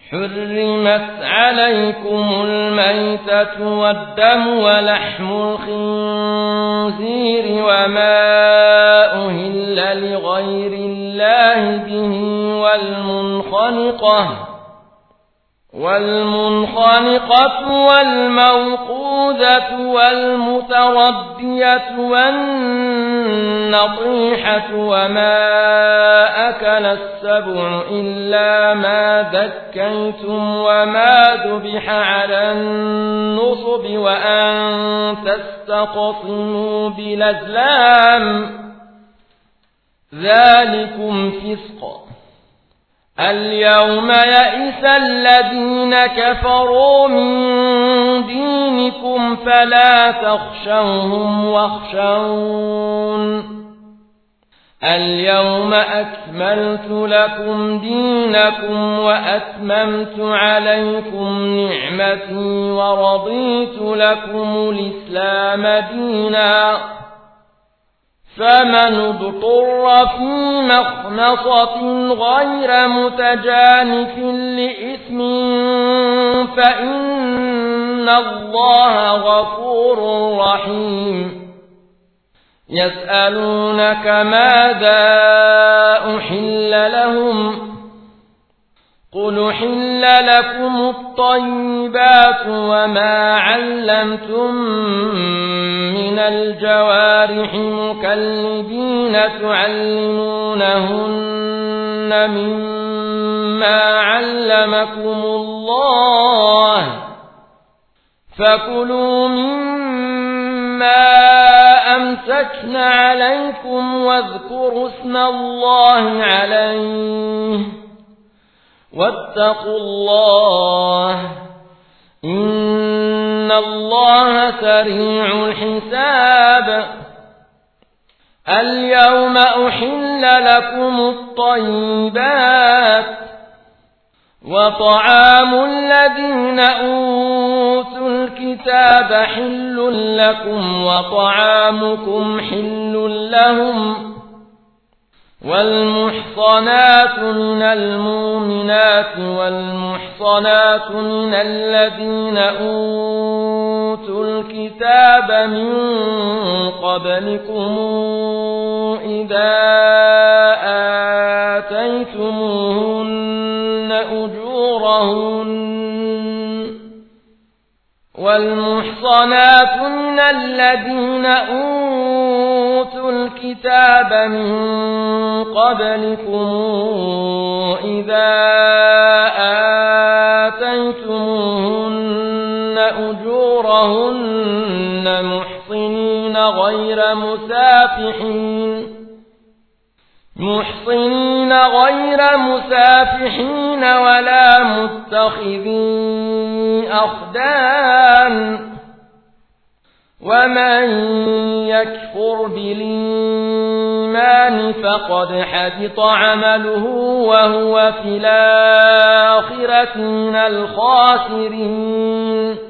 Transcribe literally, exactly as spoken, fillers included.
حرمت عليكم الميتة والدم ولحم الخنزير وما أهل لغير الله به والمنخنقة والمنخنقة والموقوذة والمتردية والنطيحة وما أكل السبع إلا ما ذكيتم وما ذبح على النصب وأن تستقسموا بالأزلام ذلكم فسق. اليوم يئس الذين كفروا من دينكم فلا تخشوهم واخشون اليوم أكملت لكم دينكم وأتممت عليكم نعمتي ورضيت لكم الإسلام دينا فمن اضطر في مخنصة غير متجانف لإثم فإن الله غفور رحيم. يسألونك ماذا أحل لهم قل أحل لكم الطيبات وما علمتم من الجوارح مكلبين تعلمونهن مما علمكم الله فكلوا مما أمسكن عليكم واذكروا اسم الله عليه واتقوا الله إن الله سريع الحساب. اليوم أحل لكم الطيبات وطعام الذين أوتوا الكتاب حل لكم وطعامكم حل لهم والمحصنات من المؤمنات والمحصنات من الذين أوتوا الكتاب من قبلكم إذا آتيتموهن أجورهن والمحصنات من الذين أوتوا الكتاب من قبلكم إذا آتيتموهن أجورهن محصنين غير مسافحين محصنين غير مسافحين ولا متخذي أخدان ومن يكفر بالإيمان فقد حبط عمله وهو في الآخرة من الخاسرين.